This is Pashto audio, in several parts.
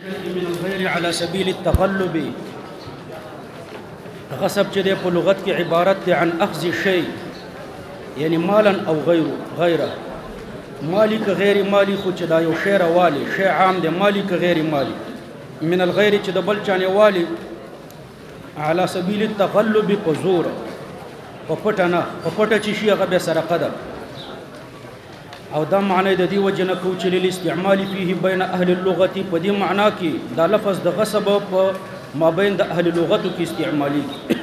من الغیر على سبیل التغلب غصب چې د په لغت کې عبارت دی عن اخذ شی یعنی مالا او غیره مالی که غیر مالی خو چې دا یو شی راوالی شی عام دی مالی که غیر مالی من الغیر چې د بل چانه والی على سبیل التغلب په زور په پټه نه په پټه چې شي هغه به سرقه ده او دا معنی د دې وجه نه کو چې الاستعمال فيه بين اهل اللغه په دې معنا کې دا لفظ د غصب په ما بین د اهل اللغت کې استعمالي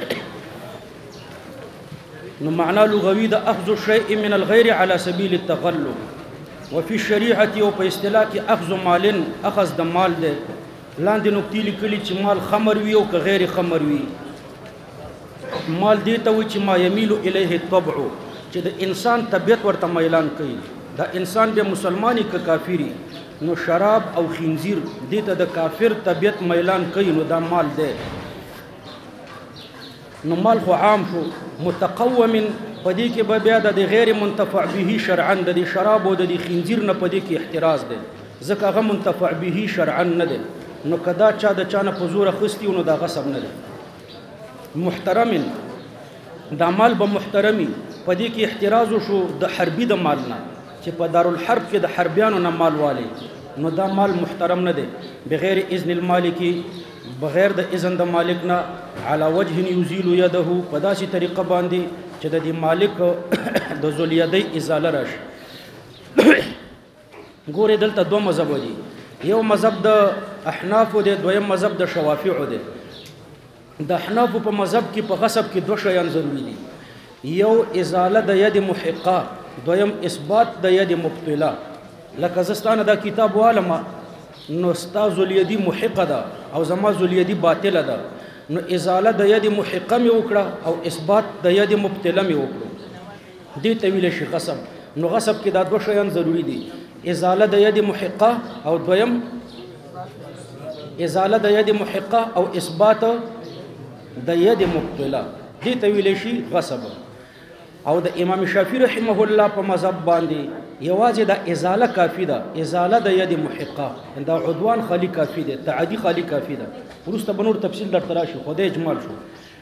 نو معنا لغوي د اخذ الشيء من الغير على سبيل التغلب وفي الشريعه او په اصطلاح کې اخذ مال اخذ د مال ده لاندې نقطې لیکلي چې مال خمر وي او که غیر خمر وي مال دې ته وي چې ما يميل الیه الطبع چې د انسان طبيعت ورته میلان کوي دا انسان به مسلمانی که کافری نو شراب او خنزیر دې ته د کافر طبيعت میلان کوي نو دا مال دی نو مال خو عام شو متقوم پدې کې به بیا د غیر منتفع به شرعا د شراب او د خنزیر نه پدې کې احتراز دی ځکه هغه منتفع به شرعا نه دی نو کدا چا د چانه په زور خستی نو دا غصب نه دی محترم دا مال به محترمي پدې کې احتراز شو د حربي د مال نه چې په دارالحرب کې د حربيانو نه مال والی نو دا مال محترم نه دی بغیر اذن المالک بغیر د اذن د مالک نه على وجه يزيل يده په داسې طریقه باندې چې د دې مالک د ذل یدی ازاله راشي ګوره دلته دوه مذهب دي یو مذهب د احناف دی دویم مذهب د شوافیع دی د احناف په مذهب کې په غصب کې دوه شیان ضروری دي یو ازاله د ید محقه دویم اثبات د ید مبطله لکه زستانه دا کتاب والما نو استاذ الیدی محقه ده او زما الیدی باطله ده نو ازاله د ید محقه می وکړه او اثبات د ید مبطله می وکړه دې طویل شي غصب نو غصب کې دا دوه شیان ضروری دي ازاله د ید محقه او دویم ازاله د ید محقه او اثبات د ید مبطله دې طویل شي غصب او د امام شافعی رحمه الله په مذهب باندې یوازې د ازاله کافی ده ازاله د ید محقه دا عدوان خالی کافی ده تعدی خالی کافی ده ورسته بنور تفصیل در تراشي خدای اجمال شو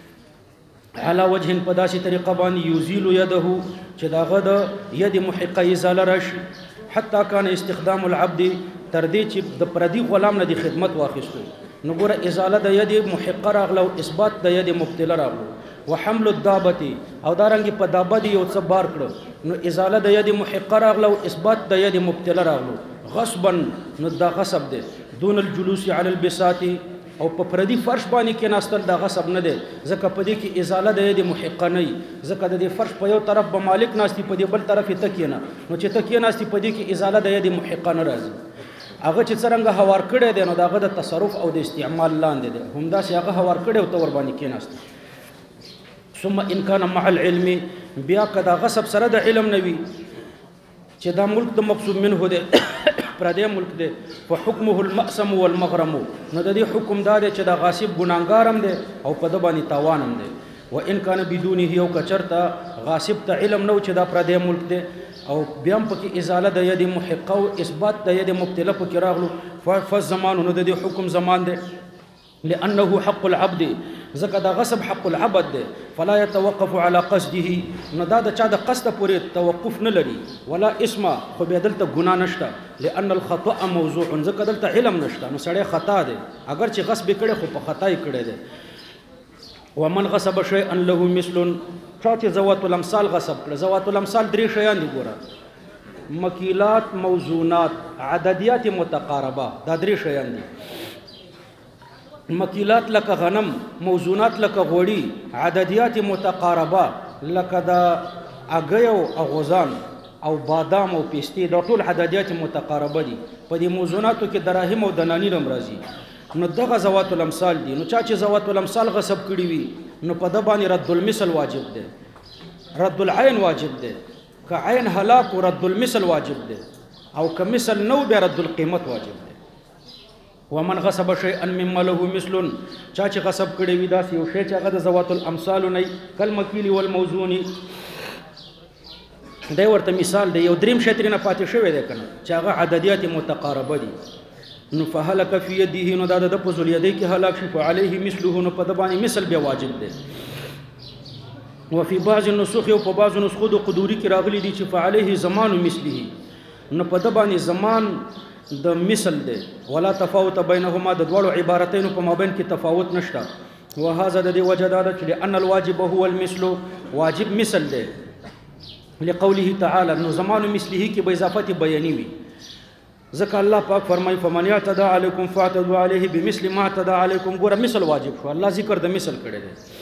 على وجه په داسې طریقه باندې یزيل يده چې داغه د ید محقه ازاله راشي حتی کان استخدام العبد تر دې چې د پردي غلام نه د خدمت واخیستو نو ګوره ازاله د ید محقه راغله او اثبات د ید مبطله راغله وحمل الدابه او دارنګ په دابه دی یو څه بار کړو نو ازاله د ید محقه راغله او اثبات د ید مبطله راغله غصبا نو دا غصب دی دون الجلوس على البساط او په پردي فرش باندې کې ناستل دا غصب نه دی ځکه په دې کې ازاله د ید محقه نه ځکه د دې فرش په یو طرف به مالک ناشتي په دې بل طرف تکیه نه نو چې تکیه ناشتي په دې کې ازاله د ید محقه نه راځي هغه چې څنګه هوار کړي دی نو داغه د تصرف او د استعمال لاندې دی همدا چې هغه هوار کړي او تور باندې کې ناشتي ثم ان كان مع العلم بیا کدا غصب سره د علم نوي چې دا ملک د مقصود منه دی پر دې ملک دی فحكمه المقسم والمغرم نو د دې حکم دا دی چې دا غاصب ګناګارم دی او په د باندې تاوانم دی وان كان بدونه یو کچرتا غاصب ته علم نو چې دا پر دې ملک دی او بیا په کې ازاله د ید محقه او اثبات د ید مبطله په کې راغلو فالزمان نو د دې حکم زمان دی لانه حق العبد زکه دا غصب حق العبد ده فلا يتوقف على قصده نو دا د چا د قصد پورې توقف نه لري ولا اسم خو به دلته ګناه نشته لان الخطا موضوع زکه دلته علم نشته نو سړی خطا ده اگر چې غصب کړي خو په خطا یې کړي ده ومن غصب شيئا له مثل چاته زوات الامثال غصب کړي زوات الامثال درې شیان دي ګوره مکیلات موزونات عددیات متقاربه دا درې شیان دي مکیلات لکه غنم موزونات لکه غوړي عددیات متقاربه لکه د اګیو او غوزان او بادام او پیستې دا ټول عددیات متقاربه دي په دې موزوناتو کې دراهم او دنانیر هم راځي نو دغه زوات الامثال دي نو چا چې زوات الامثال غصب کړي وي نو په د باندې رد المثل واجب دی رد العين واجب دی که عین هلاک رد المثل واجب دی او که مثل نو به رد القیمت واجب دی ومن غصب شيئا مما له مثل چا چې غصب کړي وي دا یو شی چې هغه د زوات الامثال نه کلمکیل والموزون دی ورته مثال دی یو دریم شتري نه پاتې شوی دی کنه چې هغه عددیات متقاربه دي نو فهلك في يده نو دا د په ذل یدی کې هلاک شي فعليه مثله نو په د باندې مثل بیا واجب دی وفي بعض النسخ او په بعض نسخو د قدوري کې راغلي دي چې فعليه زمان مثله نو په د باندې زمان د مثل دی ولا تفاوت بينهما د دوړو عبارتین په مابین کې تفاوت نشته وهذا د دې وجه دا ده چې ان الواجب هو المثل واجب مثل دی لقوله تعالى انه زمان مثله کې به اضافه بیانی وي ځکه الله پاک فرمایي فمن يعتدى عليكم فاعتدوا عليه بمثل ما اعتدى عليكم ګوره مثل واجب شو الله ذکر د مثل کړی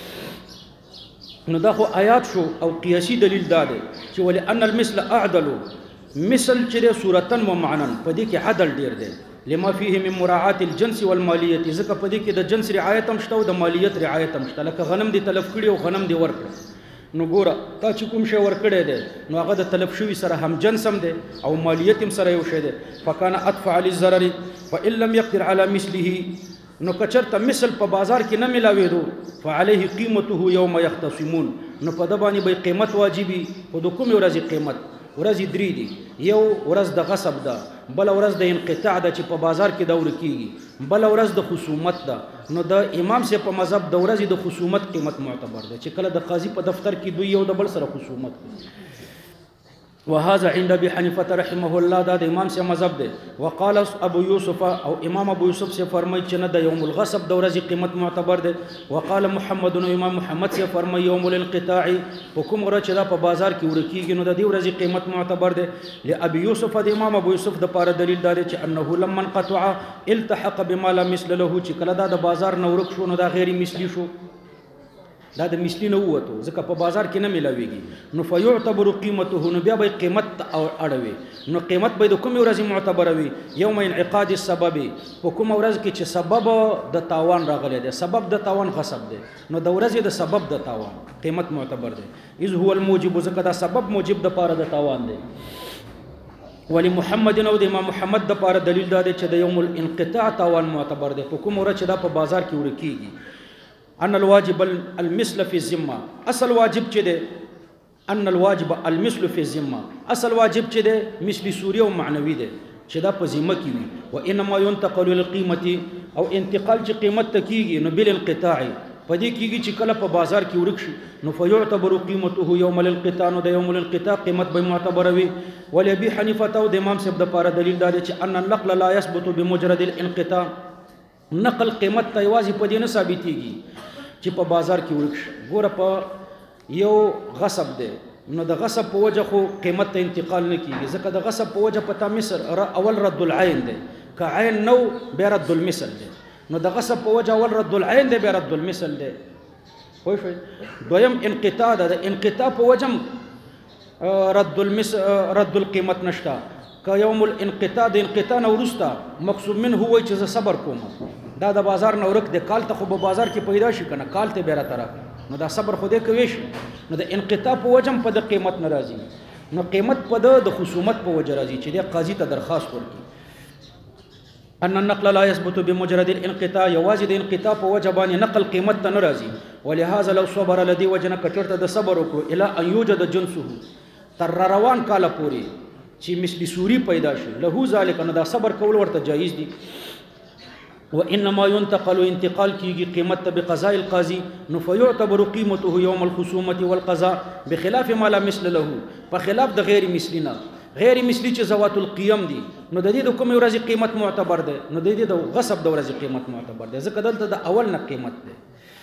دی نو دا خو آیات شو او قیاسی دلیل دا دی چې ولې ان المثل اعدل مثل چې صورتن و معنن په دې کې عدل ډیر دی لما فيه من مراعات الجنس والماليه ځکه په دې کې د جنس رعایت هم شته او د مالیت رعایت هم شته لکه غنم دی تلف کړي او غنم دی ورکړي نو ګوره تا چې کوم شی ورکړی دی نو هغه د تلف شوي سره هم جنس هم دی او مالیت هم سره یو شی دی فکان ادفع للضرر فان لم يقدر على مثله نو کچرته مثل په بازار کې نه ملاوېدو فعليه قیمته یوم یختصمون نو په د باندې به قیمت واجبي په د کومې ورځې قیمت ورځې درې دي یو ورځ د غصب ده بل ورځ د انقطاع ده چې په بازار کې دور کیږي بل ورځ د خصومت ده نو د امام سے په مذهب د ورځې د خصومت قیمت معتبر ده چې کله د قاضي په دفتر کې دوی یو د بل سره خصومت کوي وهذا عند ابي حنيفه رحمه الله دا د امام سے مذهب ده وقال ابو يوسف او امام ابو يوسف سے فرمای چې نه د يوم الغصب د ورځې قیمت معتبر ده وقال محمد نو امام محمد سے فرمای يوم الانقطاع حکم ورځ چې دا په بازار کې ورکیږي نو د دې ورځې قیمت معتبر ده لابي يوسف د امام ابو يوسف د پاره دلیل دا چې انه لما انقطع التحق بما لا مثل له چې کله دا د بازار نو ورک شو نو دا غیر مثلی شو دا د مثلی نه وته ځکه په بازار کې نه ملاويږي نو فيعتبر قيمته نو بیا به قیمت اړوي نو قیمت به د کوم ورځ معتبر وي یوم انعقاد السبب په کوم ورځ کې چې سبب د تاوان راغلی دی سبب د تاوان غصب دی نو د ورځې د سبب د تاوان قیمت معتبر دی اذ هو الموجب ځکه دا سبب موجب د پاره د تاوان دی ولی محمد نو د امام محمد د پاره دلیل دا دی چې د یوم الانقطاع تاوان معتبر دی په کوم ورځ چې دا په بازار کې ورکیږي ان الواجب المثل في الذمه اصل واجب چې ده ان الواجب المثل في الذمه اصل واجب چې ده مثل سوری او معنوي ده چې دا په ذمه کې وي وانما ينتقل للقيمه او انتقال چې قیمت تکیږي نو بل انقطاع پدې کېږي چې کله په بازار کې ورک شي نو فيعتبر قيمته يوم الانقطاع نو د یوم الانقطاع قیمت به معتبر وي ولي ابي حنيفه او د امام صاحب د پاره دلیل دی چې ان النقل لا يثبت بمجرد الانقطاع نقل قیمت ته یوازې په دې نه ثابتېږي چې په بازار کې ورک شي ګوره په یو غصب دی نو د غصب په وجه خو قیمت ته انتقال نه کیږي ځکه د غصب په وجه پتا مصر اول رد العين دی که عین نو بیا رد المثل دی نو د غصب په وجه اول رد العين دی بیا رد المثل دی خو شوي دویم انقطاع ده د انقطاع په وجه رد القیمت نشته که یوم الانقطاع د انقطاع نه وروسته مقصود منه هو چې زه صبر کوم دا د بازار نه ورک د کال ته خو په بازار کې پیدا شي کنه کال ته بیره تر نو دا صبر خو دې کوي شي نو د انقطاع په وجه په د قیمت ناراضي نو قیمت په د خصومت په وجه راځي چې د قاضي ته درخواست ورکړي ان النقل لا يثبت بمجرد الانقطاع یوازې د انقطاع په وجه باندې نقل قیمت ته ناراضي ولهذا لو صبر لدی وجنه کچرته د صبر وکړو الا ان يوجد جنسه تر روان کال پوري چې مثلی سوری پیدا شي له ذلک نو دا صبر کول ورته جایز دي وانما ينتقل انتقال کیږي قیمت ته بقضاء القاضي نو فيعتبر قيمته يوم الخصومه والقضاء بخلاف ما لا مثل له په خلاف د غیر مثلینا غیر مثلی چې ذوات القيم دي نو د دې د کوم ورځې قیمت معتبر ده نو د دې د غصب د ورځې قیمت معتبر ده ځکه دلته د اول نه قیمت ده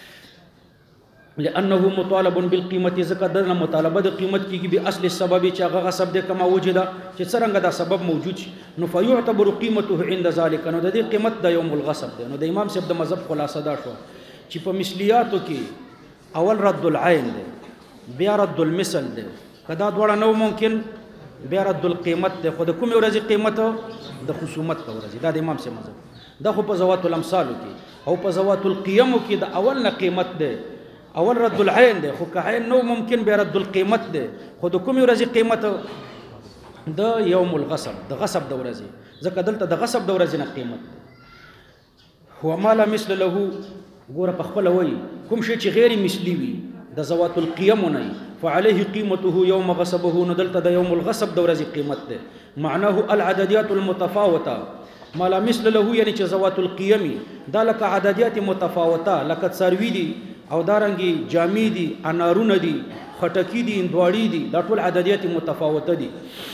لانه مطالب بالقيمه ځکه دنه مطالبه د قیمت کیږي به اصل السبب چې هغه غصب ده کما وجوده چې څنګه دا سبب موجود شي نو فيعتبر قيمته عند ذلك نو د دې قیمت د یوم الغصب ده نو د امام صاحب د مذهب خلاصه دا شو چې په مثلیاتو کې اول رد العين ده بیا رد المثل ده کدا دواړه نو ممکن بیا رد القیمت ده خو د کوم ورځې قیمت د خصومت په ورځې دا د امام صاحب مذهب دا خو په زوات الامثال کې او په زوات القيم کې د اول نه قیمت ده اول رد العين ده خو که عین نو ممکن به رد القیمت ده خو د کومې ورځې قیمت د یوم الغصب د غصب د ورځې ځکه دلته د غصب د ورځې نه قیمت ده هو ما لا مثل له ګوره په خپله وایي کوم شی چې غیر مثلي وي د ذوات القيم نه فعليه قيمته يوم غصبه نو دلته د یوم الغصب د ورځې قیمت ده معناه العدديات المتفاوته ما لا مثل له یعنی چې ذوات القیم دا لکه عددیات متفاوته لکه څاروي دي او دارنګي جامې دي انارونه دي خټکی دي اندواړي دي دا ټول عددیات متفاوته دي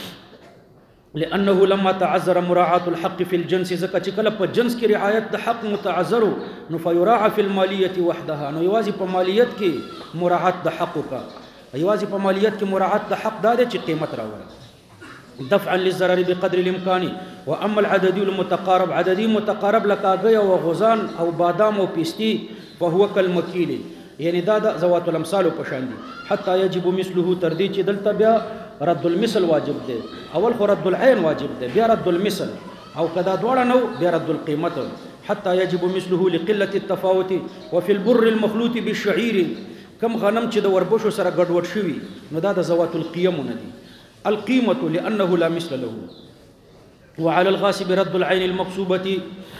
لانه لما تعذر مراعاه الحق في الجنس زکه چې کله په جنس کې رعایت د حق متعذر نو فيراعى في الماليه وحدها نو یوازې په مالیت کې مراعات د حق کا یوازې په مالیت کې مراعات د حق دا چې قیمت راوړي دفعا للضرر بقدر الامكان واما العددي المتقارب عددي متقارب لکاګي او غزان او بادام او پیستی فهو كالمكيل یعنی دا د ذوات الامثال په شان دي حتى يجب مثله تردي چې دلته بیا رد المثل واجب دی اول خو رد العين واجب دی بیا رد المثل او کدا دواړه نو بیا رد القیمت حتى يجب مثله لقله التفاوت وفي البر المخلوط بالشعير کم غنم چې د وربشو سره ګډوډ شوی نو دا د ذوات القيم نه دي القيمه لانه لا مثل له وعلى الغاصب رد العين المقصوبه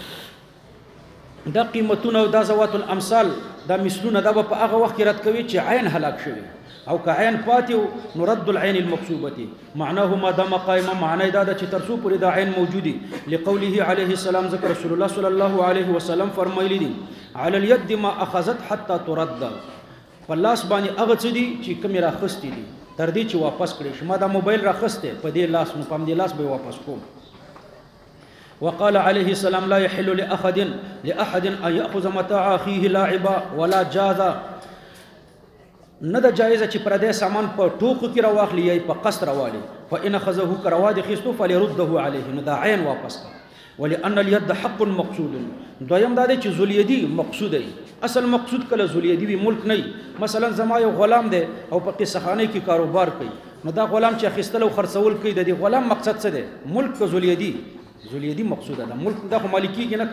دا قیمتونه او دا ذوات الامثال دا مثلونه دا په هغه وخت رد کوي چې عین هلاک شوی او که عین پاتې نو رد العين المقصوبه معناه ما دام قائما معنی دا چې ترسو پورې دا عین موجودي لقوله عليه السلام ذکر رسول الله صلی الله علیه وسلم فرمایلی دي على اليد ما اخذت حتى ترد پلاس باندې هغه څه دي چې کوم راخستې دي تر دې چې واپس کړي شما دا موبایل راخسته په دې لاس نو پم دې لاس به واپس کوم وقال عليه السلام لا يحل لاحد ان ياخذ متاع اخيه لاعبا ولا جازا نه د جایزه چې پر دې سامان په ټوکو کې راواخلي یا په قصر راوالي فان اخذه كرواد خستو فليرده عليه نو دا عین واپس ولأن اليد حق مقصود دویم دا دی چې ذولیدی مقصود دی اصل مقصود کله ذولیدی وی ملک نه مثلا زما یو غلام دی او په قصخانه کې کاروبار کوي نو دا غلام چې خستل او خرڅول کوي د دې غلام مقصد څه دی ملک ذولیدی مقصود ده ملک دا خو مالکی کې نه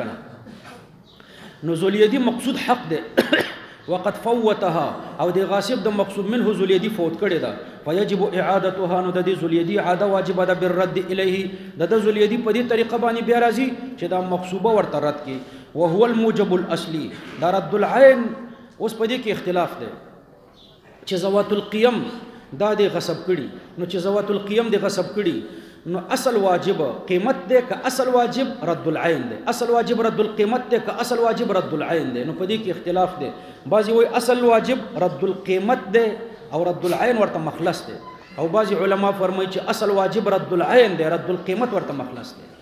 کنه نو ذولیدی مقصود حق دی وقد فوتها او دی غاصب د مقصود منه ذولیدی فوت کړي دا فيجب اعادتها نو د دې ذولیدی عاده واجب ده بالرد الیه د ذولیدی په دې طریقه باندې بیا راځي چې دا مقصوبه ورته رد کی وهو الموجب الاصلي دا رد العين اوس په دې کې اختلاف دی چې ذوات القيم دا دی غصب کړي نو چې ذوات القيم دی غصب کړي نو اصل واجب قیمت دی که اصل واجب رد العين دی اصل واجب رد القیمت دی که اصل واجب رد العين دی نو په دې کې اختلاف دی بعضی وایي اصل واجب رد القیمت دی او رد العين ورته مخلص دی او بعضی علما فرمایي چې اصل واجب رد العين دی رد القیمت ورته مخلص دی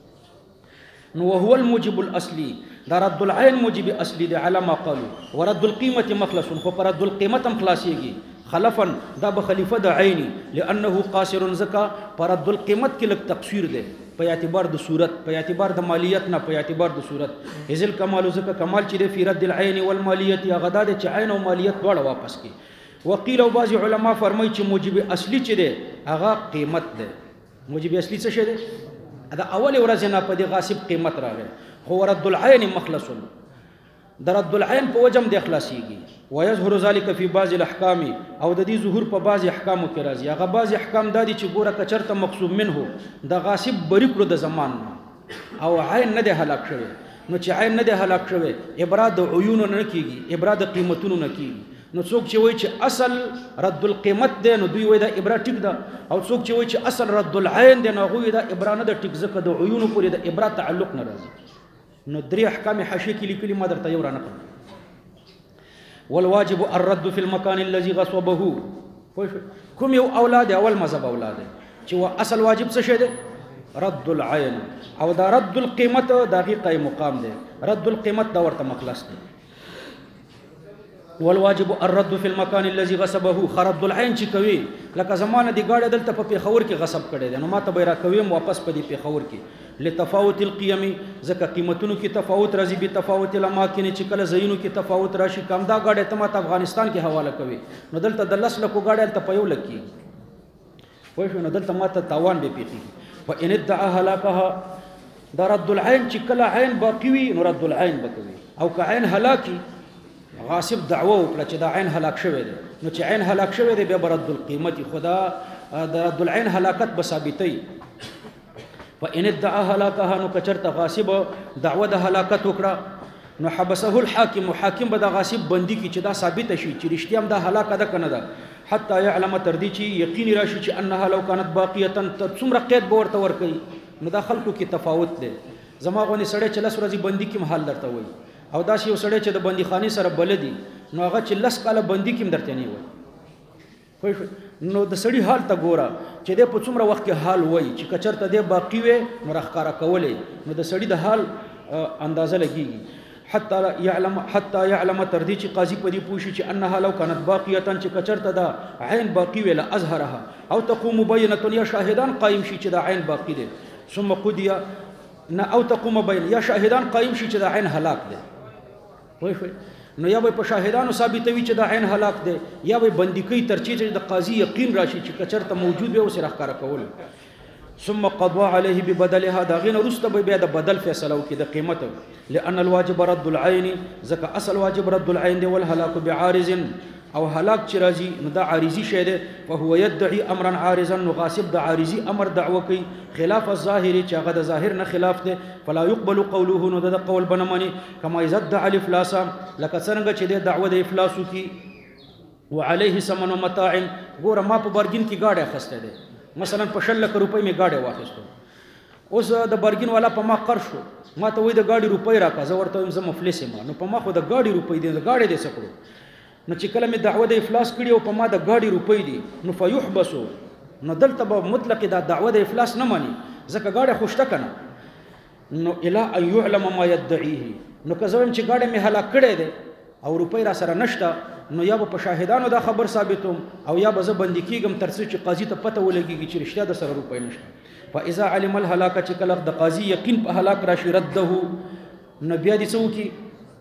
نو وهو الموجب الاصلي دا رد العين موجب اصلي دی على ما قالوا ورد القيمه مخلص خو پر رد القیمت هم خلاصيږي خلفا دا بخلیفه د عینی لانه قاصر زکا پر رد القیمت کې لک تقصیر دی په اعتبار د صورت په اعتبار د مالیت نه په اعتبار د صورت هزل کمال زکا کمال چې فی رد العين والمالیت یا غدا د عین او مالیت دواړه واپس کی وقیل او بعض علما فرمایي چې موجب اصلي چې دی هغه قیمت دی موجب اصلي څه شی دی دا اول ورځ نه په دې غاصب قیمت راغی خو رد العين مخلص د رد العين په وجم د اخلاصيږي ويظهر ذلك في بعض الاحکام او د دې ظهور په بعض احکامو کې راځي هغه بعض احکام د دې چې ګوره کچرته مقصود منه د غاصب بری کړو د زمان او عین نه د هلاک شوی نو چې عین نه د هلاک شوی ابراد عیون نه کیږي ابراد قیمتونو نه کیږي نو څوک چې وایي چې اصل رد القیمت دی نو دوی وایي دا ابرا ټیک ده او څوک چې وایي چې اصل رد العين دی نو هغه دا ابرا نه د ټیک ځکه د عیون پورې د ابرا تعلق نه راځي نو درې احکام حاشیه کې لیکلي ما درته یو را نقل والواجب الرد في المكان الذي غصبه کوم یو اولاد اول مذهب اولاد چې اصل واجب څه شه ده رد العين او دا رد القیمت دقیقه مقام ده رد القیمت دا ورته مخلص ده والواجب الرد في المكان الذي غصبه خرد العين چې کوي لکه زمانه دی گاډه دلته په پیښور کې غصب کړي دي نو ماته به را کوي واپس په دې پیښور کې لتفاوت القيم ځکه قیمتونو کې تفاوت راځي به تفاوت الاماکن چې کله زینو کې تفاوت راشي کم دا گاډه ته ماته افغانستان کې حواله کوي نو دلته د لس لکو گاډه ته په یو لکی وای شو نو دلته ماته تاوان به پیږي فان ادعى هلاكها دا رد العين چې کله عین باقی وي نو رد العين بکوي او که عین هلاکی غاصب دعوه وکړه چې دا عین هلاک شوی دی نو چې عین هلاک شوی دی به رد القیمت خدا د رد العين هلاکت به ثابتي فان ادعى هلاكها نو کچرته غاصب دعوه د هلاکت وکړه نو حبسه الحاكم حاکم به د غاصب بندي کی چې دا ثابت شي چې رښتیا هم دا هلاکه ده کنه ده حتى يعلم تردي چې یقین راشي چې انها لو كانت باقيه څومره قید به ورته ورکړي نو دا خلکو کې تفاوت دی زما غونې سړی چې لس ورځې بندي کې حال درته وایي او داسې یو سړی چې د بندیخانې سره بلدي نو هغه چې لس کاله بندي کې هم درته نه وایي نو د سړي حال ته ګوره چې دی په څومره وخت کې حال وایي چې که چېرته دی باقي وی نو راښکاره کولی نو د سړي د حال اندازه لګېږي حتی یعلم تر دې چې قاضي په دې پوه شي چې انها لو كانت باقیه چې که چېرته دا عین باقي وی لاظهرها او تقوم بینة یا شاهدان قایم شي چې دا عین باقي دی ثم قضي نه او تقوم بین یا شاهدان قایم شي چې دا عین هلاک دی وای نو یا به په شاهدانو ثابتوي چې دا عین هلاک دی یا به بندي کوي تر چې د قاضي یقین راشي چې کچرته موجود وي او سره ښکارا کول ثم قضى عليه ببدلها دا غین رسته به بیا د بدل فیصله وکړي د قیمت لان الواجب رد العين ځکه اصل واجب رد العين دی والهلاك بعارض او هلاك چې راځي نو دا عارضي شی دی فهو يدعي امرا عارضا نو غاصب د عارضي امر دعوه کوي خلاف الظاهر چې هغه د ظاهر نه خلاف دی فلا يقبل قوله نو د قول بنمني كما يدعي الافلاس لکه څنګه چې د دعوه د افلاس کی وعليه ثمن متاع ګوره ما په برګین کې گاډي اخسته دی مثلا په 100 لک روپۍ می گاډي واخیستو اوس د برګین والا په ما قرض شو ما ته وې د گاډي روپۍ راکا زه ورته زه مفلس یم نو په ما خو د گاډي روپۍ دی د گاډي دې سکړو نو چې کله می دعوه د افلاس کړي او په ما د گاډي روپۍ دي نو فیحبسو نو دلته به مطلق دا دعوه د افلاس نه مانی ځکه گاډي خوشته کنه نو الا ان يعلم ما يدعيه نو که زویم چې گاډي می هلاک کړي دي او روپۍ را سره نشته نو یا په شاهدانو دا خبر ثابتوم او یا به زه بندي کیږم تر څو چې قاضي ته پته ولګيږي چې رښتیا د سره روپۍ نشته فاذا علم الهلاك چې کله د قاضي یقین په هلاک راشي رده نو بیا دي څو کی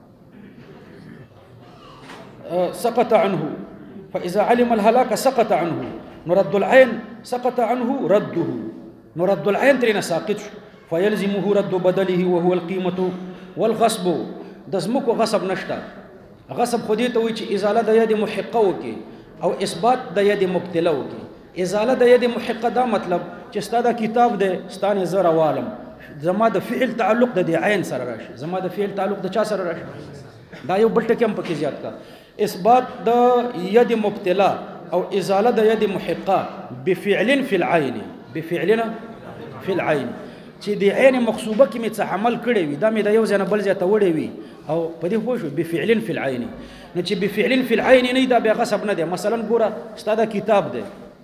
سقط عنه فاذا علم الهلاك سقط عنه نرد العين سقط عنه رده نرد العين ترنا ساقط فيلزمه رد بدله وهو القيمه والغصب دزمکو غصب نشته غصب خو دې ته وایي چې ازاله د ید محقه وکړي او اثبات د ید مبتله وکړي ازاله د ید محقه دا مطلب چې ستا دا کتاب دی ستانې زه روالم زما د فعل تعلق د دې عین سره راشي زما د فعل تعلق د چا سره راشي دا یو بل ټکی هم پکې زیات کا اثبات د ید مبتله او ازاله د ید محقه بفعل فی العین بفعلنا فی العین چې د عین مخصوبه کې مې څه عمل کړی وي دا مې د یو ځای نه بل ځای ته وړی وي او په دې پوه شو بفعل فی العین نو چې بفعل فی العین نه دا بیا غصب نه دی مثلا ګوره ستا دا کتاب دی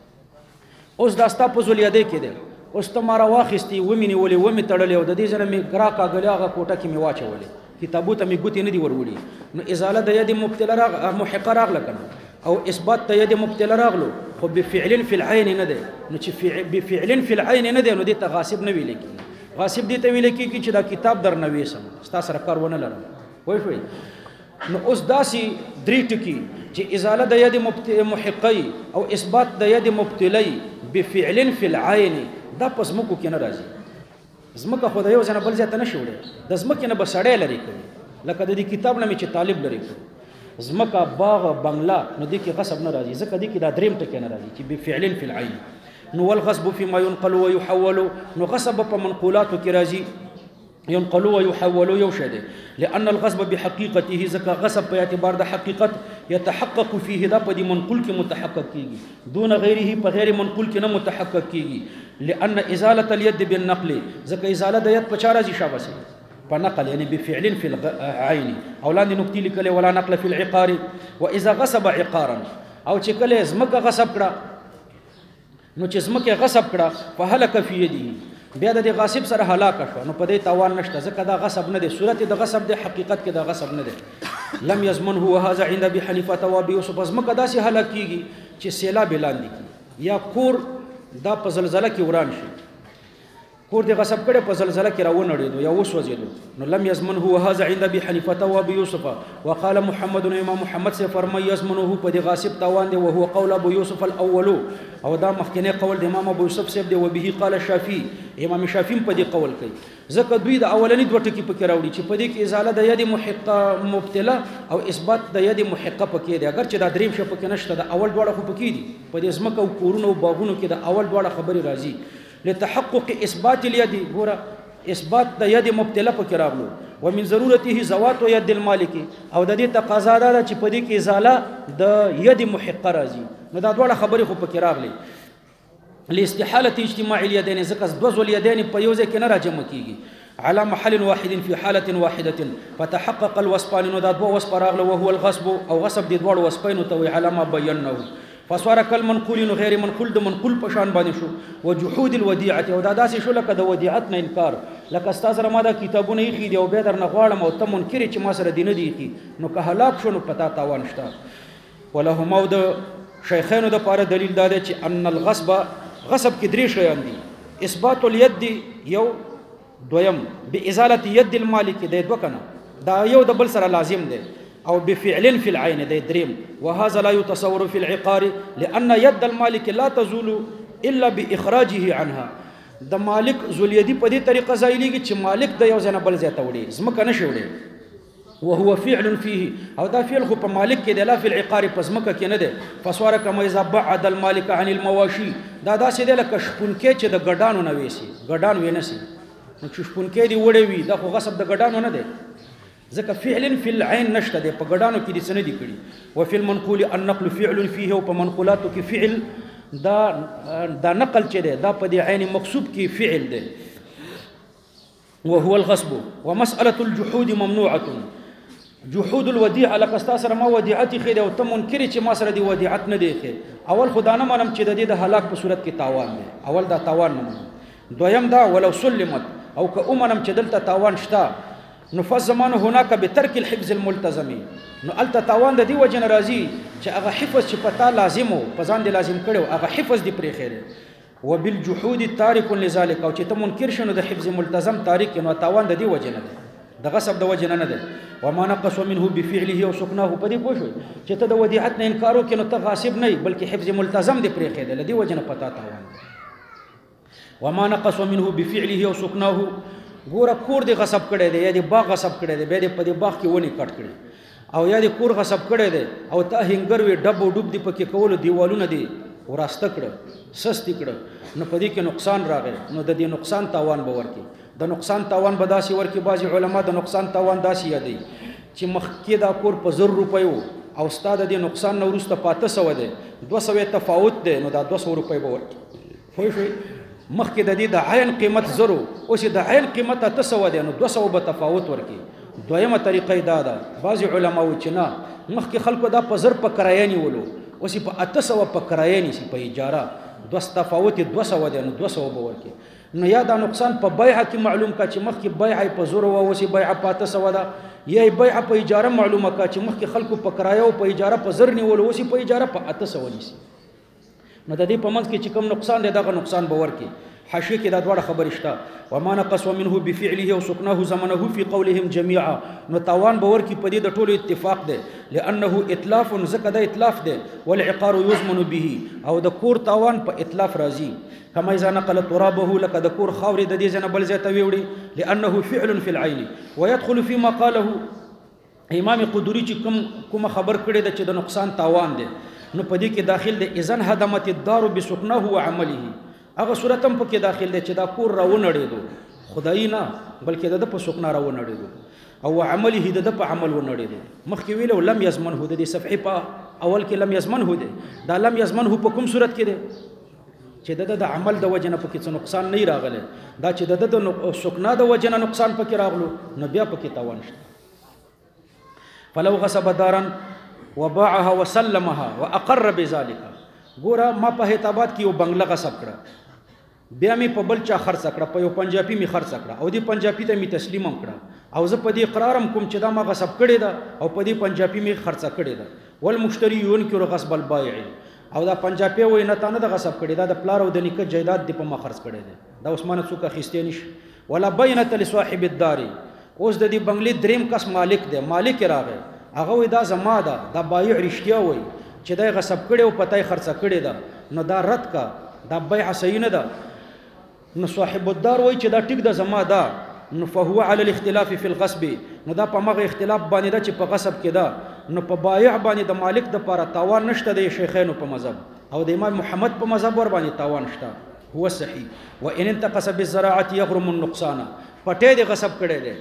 اوس دا ستا په زولیاده کې دی اوس ته ما راواخیستې ومې نیولې ومې تړلې او د دې ځای نه مې ګرا کاږلې هغه کوټه کې مې واچولې کتابو ته مې ګوتې نه دي وروړي نو ازاله د ید مبتله محقه راغله کنه او اثبات د ید مبتله راغلو خو بفعل فی العین نه دی نو چې بفعل فی العین نه دی نو دې ته غاصب نه ویل کېږي غاصب دې ته ویل کېږي چې دا کتاب در نه وېسم ستا سره کار ونه لرم وای شوي نو اوس داسې درې ټکي چې ازاله د ید محقه او اثبات د ید مبتله بفعل فی العین دا پس مکو کې نه راځي زمکه خو د یو ځنه بل ځای ته نشي وړی د زمکې نه به سړی لري کوي لکه د دې کتاب نه مې چې طالب لري کوي زمکه باغ بنگلا نو دې کې غصب نه راځي ځکه دې کې دا دریم ټکی نه راځي چې بفعل فی العین نو والغصب فيما ينقل ويحول نو غصب په منقولاتو کې راځي ينقل ويحول يوشد لأن الغصب بحقيقته زكا غصب باعتبار ده حقيقت يتحقق فيه ده بدي منقول كي متحقق كيجي دون غيره بغير منقول كي متحقق كيجي لأن إزالة اليد بالنقل زكا إزالة ده يد بچارة زي شابسي فنقل يعني بفعل في العين أو لا نكتي لك ولا نقل في العقار وإذا غصب عقارا أو تشكل زمك غصب كرا نو چې زمکه غصب کړه فهلك فی یده بیا د غاصب سره هلاک شو نو په دې تاوان نشته ځکه دا غصب نه دی صورت د غصب د حقیقت کې دا غصب نه دی لم یضمن هو هذا عند ابي حنیفه و ابي یوسف زمکه داسې هلاک کیږي چې سیلاب لاندې کی یا کور دا په زلزلہ کې وران شي کور د غصب کړه په زلزلہ کې راونړېدو یا وسوځېدو نو لم یضمن هو هذا عند ابي حنیفه و ابي یوسف وقال محمد امام محمد سے فرمای یضمنه په د غاصب تاوان دی او هو قول ابو یوسف الاول او دا مخکنه قول د امام ابو یوسف صاحب دی او به قال الشافعي امام شافعي په دې قول کوي ځکه دوی د اولنی دوه ټکی پکې راوړي چې په دې کې ازاله د ید محقه مبتله او اثبات د ید محقه پکې دی اگر چې دا دریم شپ پکې نشته د اول دواړه خو پکې دي په دې ځمکه او کورونو او باغونو کې د اول دواړه خبري راځي لتحقق اثبات اليد ګوره اثبات د ید مبتله پکې راغلو ومن ضرورته زوات يد المالک او د دې تقاضا ده چې په دې کې ازاله د ید محقه راځي نو دا دواړه خبري خو پکې راغلي لاستحاله اجتماع اليدين ذکر دوزل اليدين په یو ځای کې نه راجمع کیږي على محل واحد في حالة واحدة فتحقق الوصفان نو دا دو وصف راغله وهو الغصب او غصب دي دوړ وصفين توي على ما بينه فصار كالمنقول غير منقول د منقول پشان باندې شو وجحود الوديعه او دا داسې شو لکه د وديعت نه انکار لکه استاد رما دا کتابونه یې خېدي او به در نه غواړم او ته منکر چې ما سره دین دی کی نو که هلاک شو نو پتا تاوان شته وله مود شیخانو د پاره دلیل دا دی چې ان الغصب غصب کې درې شیان دي اثبات اليد یو دویم بازاله يد المالک دی دوه کنه دا یو د بل سره لازم دی او بفعل في العين دی دریم وهذا لا يتصور في العقار لان يد المالك لا تزول الا باخراجه عنها د مالک زولیدی په دې طریقه ځایلیږي چې مالک د یو ځنه بل ځای ته وړي زمکه نشي وړي وهو فعل فيه او دا فعل خو په مالک کې دی لا في العقار په زمکه کې نه دی فسوار كما اذا بعد المالك عن المواشي دا داسې دی لکه شپونکې چې د ګډانو نه وېسي ګډان وینسي نو چې شپونکې دی وړي وي دا خو غصب د ګډانو نه دی ځکه فعل في العين نشته دی په ګډانو کې د سن دي کړي وفي المنقول النقل فعل فيه او په منقولاتو کې فعل دا نقل چې دی دا په دې عین مقصود کې فعل دی وهو الغصب ومسألة الجحود ممنوعة جحود الوديعه لك استاثر ما وديعتي خير او تم منکر چې ما سره دی وديعت نه دی خې اول خدانه منم چې د دې د هلاک په صورت کې تاوان دی اول دا تاوان نه دویم دا ولو سلمت او که امنم چې دلته تاوان شتا نو فزمان هناك بترك الحفظ الملتزم نو الته تاوان د دی وجه ناراضي چې هغه حفظ چې پتا لازمو پزان دی لازم کړو هغه حفظ دی پرې خیره وبالجحود تارك لذلك او چې ته منکر شنو د حفظ ملتزم تاریک نو تاوان د دی وجه نه دی د غصب د وجه نه دی وما نقص منه بفعله او سكناه په دې پوښوي چې ته د ودیعت نه انکار وکې نو ته غاصب نه بلکې حفظ ملتزم دی پرې خیره لدی وجه نه پتا تاوان وما نقص منه بفعله او سكناه ګوره کور دی غصب کړی دی یا دی باغ غصب کړی دی بیا دی په دې باغ کې ونی کټ کړی او یا دی کور غصب کړی دی او ته هنګر وی ډب او ډوب دی پکې کولو دیوالونه دی وراسته کړه سستی کړه نو په دې کې نقصان راغی نو د دې نقصان تاوان به ورکړي د نقصان تاوان به داسې ورکړي بعضې علما د نقصان تاوان داسې یادوي چې مخکې دا کور په 100 روپیو او ستا د دې نقصان نه وروسته 500 دی 200 تفاوت دی نو دا 200 روپۍ به ورکړي پوه شوئ مخکې د دې د عین قیمت 0 اوس د عین قیمت 800 دی نو 200 به تفاوت ورکړي دویمه طریقه دا ده بعضې علما وایي چې نه مخکې خلکو دا په 1000 په کرایه نیولو اوس په 800 په کرایه نیسي په اجاره دوه تفاوت 200 دی نو 200 به ورکړي نو یا دا نقصان په بیعه کې معلوم کا چې مخکې بیعه په 0 او اوس بیعه په 800 ده یا بیعه په اجاره معلومه کا چې مخکې خلکو په کرایه او په اجاره په 0 نیولو اوس په اجاره په 800 نیسي نو د دې په منځ کې چې کوم نقصان دی دغه نقصان به ورکړي حاشیه کې دا دواړه خبرې شته وما نقص منه بفعله او سكناه زمنه في قولهم جميعا نو تاوان به ورکړي په دې د ټولو اتفاق دی لانه اتلاف زکه د اتلاف دی والعقار يضمن به او د کور تاوان په اتلاف راځي كما اذا نقل ترابه لك د کور خاورې د دې ځنه بل ځای ته ویوړي لانه فعل في العين ويدخل فيما قاله امام قدوري چې کوم خبر کړي د چې د نقصان تاوان دی نو په دې کې داخل دی اذن هدمت الدار بسكنه وعمله هغه صورت هم پکې داخل دی چې دا کور راونړېدو خدای نه بلکې د په سکنا راونړېدو او عمله د په عمل ونړېدو مخکې ویلو لم یزمنه د دې صفحې په اول کې لم یزمنه دی دا لم یزمنه په کوم صورت کې دی چې د عمل د وجه نه پکې څه نقصان نه راغلی دا چې د سکنا د وجه نه نقصان پکې راغلو نو بیا پکې تاوان شته فلو غصب دارا وباعها وسلمها واقر بذلك ګوره ما په هیتابات کې یو بنگله غصب کړه بیا می په بل چا خرڅ کړه په یو پنجابي می خرڅ کړه او دی پنجابي ته می تسلیم کړه او زه په دې اقرارم کوم چې دا ما غصب کړی دا او په دې پنجابي می خرڅ کړی دا والمشتري ينكر غصب البائع او دا پنجابي وای نه تانه د غصب کړی دا د پلار او د نیکه جیداد دی په ما خرڅ کړی دی دا عثمان څوک اخیستې نشي ولا بینه لصاحب الدار اوس د دې بنگلې دریم کس مالک دی مالک راغی هغه وای دا زما ده دا بایع رښتیا وای چې دا غصب کړي او پتاي خرڅ کړي دا نو دا رد کا دا بیع صحیح نه ده نو صاحب الدار وای چې دا ټیک ده زما ده نو فهو على الاختلاف في الغصب نو دا په مغه اختلاف باندې ده چې په غصب کې ده نو په بایع باندې د مالک د لپاره تاوان نشته د شیخینو په مذهب او د امام محمد په مذهب ور باندې تاوان شته هو صحیح وان انتقص بالزراعه يغرم النقصان پټې د غصب کړي ده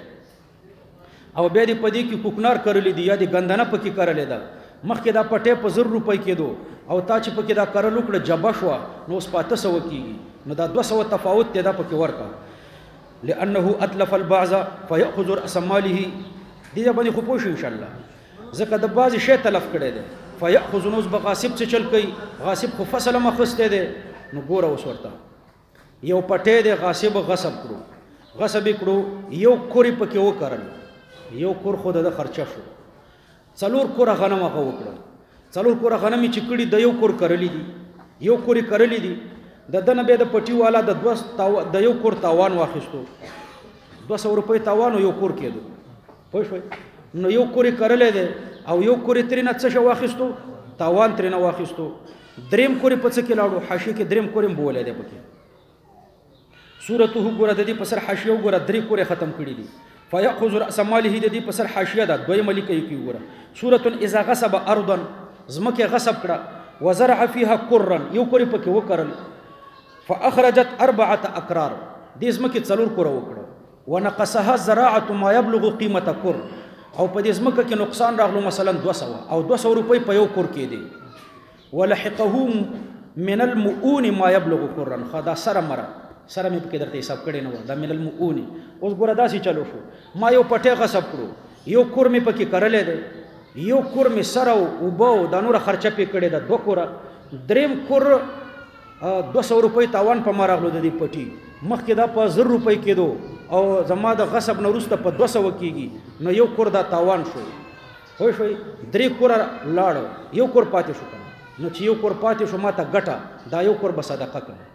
او بیا دې پدې کې کوکنار کړلې دي یا دې غندنه پکې کړلې ده مخکې دا پټې په 100 روپۍ کېدو او تا چې پکې دا کړل وکړه جبه شو نو اوس 500 کېږي نو دا 200 تفاوت ته دا پکې ورکا لانه اتلف البعض فياخذ راس ماله. دې باندې خو پوه شو ان شاء الله. ځکه د بعض شی تلف کړی دی فياخذ نوز بغاصب څه چل کوي. غاصب خو فصل مخسته دی نو ګوره اوس ورته یو پټې دی غاصب غصب کړو غصب کړو یو کوري پکې وکړل یو کور خو د خرچه شو څلور کور غنم هغه وکړل څلور کور غنم چې کړي د یو کور کړلې دي یو کوري کړلې دي د دنه به د پټي والا د یو کور تاوان واخیستو 200 روپۍ تاوان یو کور کېدو پوه شوي نو یو کوري کړلې دی او یو کوري ترنه څه شو واخیستو تاوان ترنه واخیستو دریم کوري په څه کې لاړو حاشیه کې دریم کوري بولې دی پکې سورته ګوره د دې په سر حاشیه ګوره درې کوري ختم کړي دي فيأخذ رأس ماله د دې په سر حاشیه ده دوی ملک یې ګوره سورة اذا غصب ارضا زمکه غصب کړه وزرع فيها قرا یو کوري پکې وکړل فاخرجت 4 اقرار دې زمکه څلور کور وکړه ونقصها الزراعه ما يبلغ قيمه قر او په دې زمکه کې نقصان راغلو مثلا 200 او 200 روپۍ په یو کور کې دي ولحقه من المؤون ما يبلغ قرا خدا سره مره سره مې پکې درته حساب کړی نه و دا من المؤون اوس ګوره داسې چلو شو ما یو پټه غصب کړو یو کور مې پکې کړلې دی یو کور مې سره او بو د نور خرچه پې کړې ده دوه کوره دریم کور 200 روپۍ تاوان په ما راغلو د دې پټي مخکې دا په 1000 روپۍ کېدو او زما د غصب نه وروسته په 200 کېږي نو یو کور دا تاوان شو پوه شوئ درې کوره لاړو یو کور پاتې شو کنه نو چې یو کور پاتې شو ما ته ګټه دا یو کور به صدقه کړه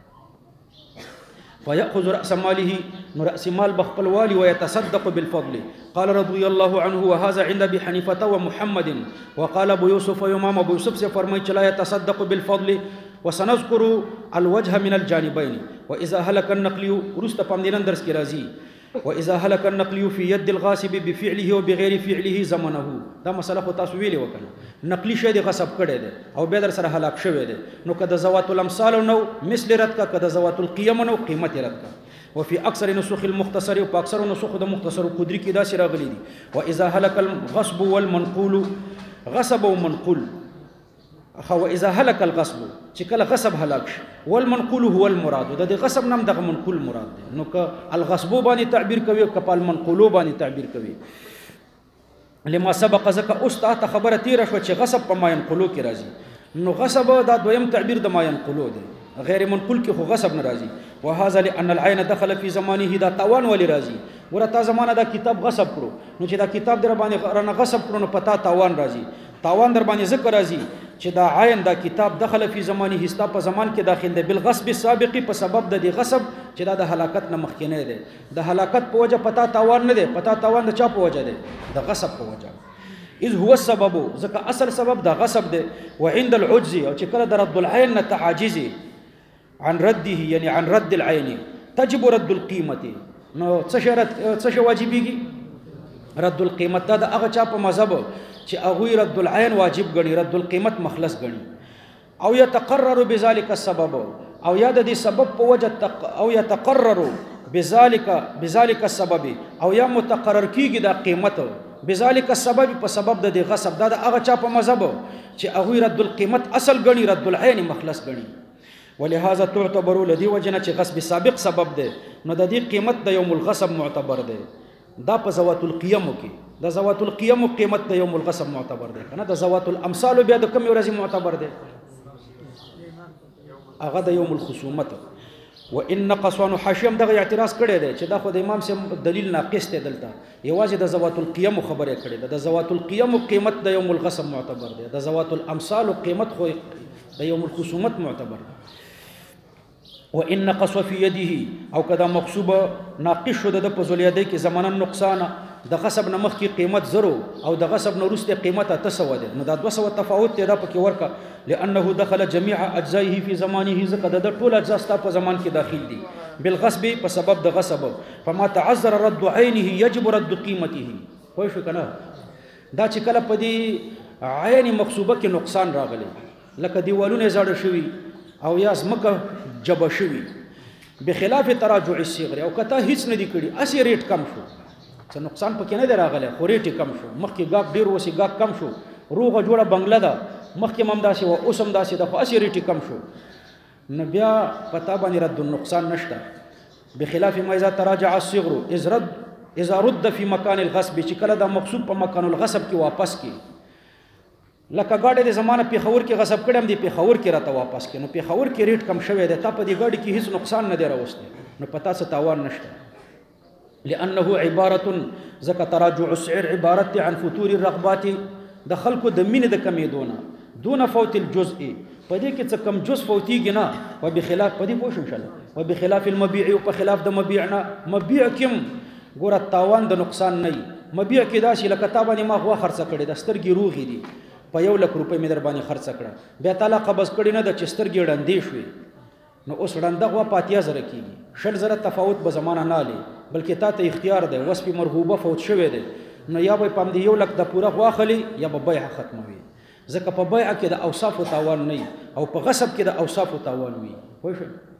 فيأخذ رأس ماله رأس مال بخبل والي ويتصدق بالفضل قال رضي الله عنه وهذا عند أبي حنيفة ومحمد وقال أبو يوسف وإمام أبو يوسف سفرمي لا يتصدق بالفضل وسنذكر الوجه من الجانبين وإذا هلك النقل ورست پامدینن درس کی راضی وإذا هلك النقل في يد الغاصب بفعله وبغير فعله زمنه دا مسله خو تاسو ویلې وکړه نقلی شی دی غصب کړي دی او به در سره هلاک شوی دی نو کده زوات الامثال نو مثل رد کا کده زوات القيم نو قیمت رد کا وفي اكثر نسخ المختصر او اکثر نسخ د مختصر قدری کی دا سره غلی دي واذا هلك الغصب والمنقول غصب ومنقول خو اذا هلك الغصب چې کله غصب هلاک شي والمنقول هو المراد د غصب نام دغه منقول مراد دی نو که الغصب باندې تعبیر کوي او کپال منقول باندې تعبیر کوي لما سبق زکه اوسته خبره تیر شو چې غصب په ما ينقلو کې راځي نو غصب دا دویم تعبیر د ما ينقلو دی غیر منقول کې خو غصب ناراضي وهذا لان العين دخل في زمانه دا توان ولي راضي ورته زمانه دا کتاب غصب کړو نو چې دا کتاب در باندې رانه غصب کړو نو پتا توان راضي توان در باندې ذکر راضي چې دا عین دا کتاب دخل فی زمانه استا په زمان کې داخل دی بالغصب السابق په سبب د دې غصب چې دا د هلاکت نه مخکې نه دی د هلاکت په وجه پتا توان نه دی پتا توان د چا په وجه دی د غصب په وجه اذ هو السبب ځکه اصل سبب د غصب دی وعند العجز او چې کله د رد العين نه تعاجز عن رده یعنی عن رد العين تجب رد القيمه نو څه شرط څه واجبېږي رد القيمه دا هغه چا په مذهب چې هغه رد العين واجب غني رد القيمت مخلص غني او يتقرر بذلك السبب او یا د دې سبب په وجه او يتقرر بذلك السبب او یا متقرر کیږي د قیمت بذلك السبب په سبب د غصب دا هغه چا په مذهب چې هغه رد القيمت اصل غني رد العين مخلص غني ولهذا تعتبر لدي وجنه چې غصب سابق سبب ده نو د دې قیمت د یوم الغصب معتبر ده دا په زوات القيم کې د زوات القيم قیمت د یوم الغصب معتبر ده کنه د زوات الامثال بیا د کم ورځې معتبر ده هغه د یوم الخصومت وان نقصوا حاشم دغه اعتراض کړی دی چې دا خو د امام سم دلیل ناقص دی دلته یوازې د زوات القيم خبره کړی ده د زوات القيم قیمت د یوم الغصب معتبر ده د زوات الامثال قیمت خو د یوم الخصومت معتبر ده وان نقص في يده او کدا مقصوبه ناقص شو د پزولیده کې زمانه نقصان د غصب نه مخ کې قیمت زرو او د غصب نه وروسته قیمت 900 ده نو دا 200 تفاوت دی دا پکې ورکا لانه دخل جميع اجزائه في زمانه زکه د ټول اجزا ستا په زمان کې داخل دي بالغصب په سبب د غصب فما تعذر رد عينه يجب رد قيمته خو شو کنه دا چې کله په دې عین مقصوبه کې نقصان راغلی لکه دیوالونه زړه شوی او یا زمکه جبه شوی بخلاف تراجع الصغر او کته هیڅ نه دی کړی اسی ریټ کم شو څه نقصان پکې نه دراغله خو ریټ کم شو مخکې گاګ ډیر وسی گاګ کم شو روغه جوړه بنگله ده مخکې ممداسي او اوسم داسي ده خو اسی ریټ کم شو نو بیا پتا باندې رد النقصان نشته بخلاف ما اذا تراجع الصغر اذا رد في مکان الغصب چې کله دا مقصود په مکان الغصب کې واپس کی لکه گاډي د زمانه پیښور کې غصب کړم دی پیښور کې راته واپس کی نو پیښور کې ریټ کم شوی دی تا په دې گاډي کې هیڅ نقصان نه دی راوسته نو پتا څه تاوان نشته لانه عباره زکه تراجع السعر عبارت عن فتور الرغبات د خلکو د مینې د کمیدونه دون فوت الجزء پدې کې څه کم جزء فوتیږي نه او بخلاف پدې پوښ ان شاء الله او بخلاف المبيع او په خلاف د مبيعنا مبيع کوم ګوره تاوان د نقصان نه مبيع کې دا شي لکه تا باندې ما غوا خرڅ کړي د سترګې روغې دي په 1 لک روپۍ مې در باندې خرڅ کړه بیا تعالی قبض کړي نه د چسترګې ډندې شوې نو اوس ډنده غوا پاتیا زره کیږي شل زره تفاوت به زمانہ نه لې بلکې تا ته اختیار دی وس په مرغوبه فوت شوی دی نو یا به پام دی 1 لک د پوره غوا خلی یا به بیع ختموي ځکه په بیع کې د اوصاف تاوان نه او په غصب کې د اوصاف تاوان وي خو